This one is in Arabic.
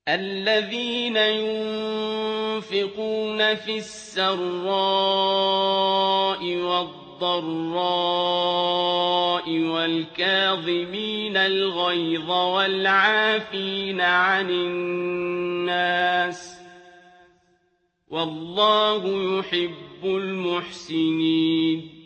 الذين ينفقون في السراء والضراء والكاظمين الغيظ والعافين عن الناس والله يحب المحسنين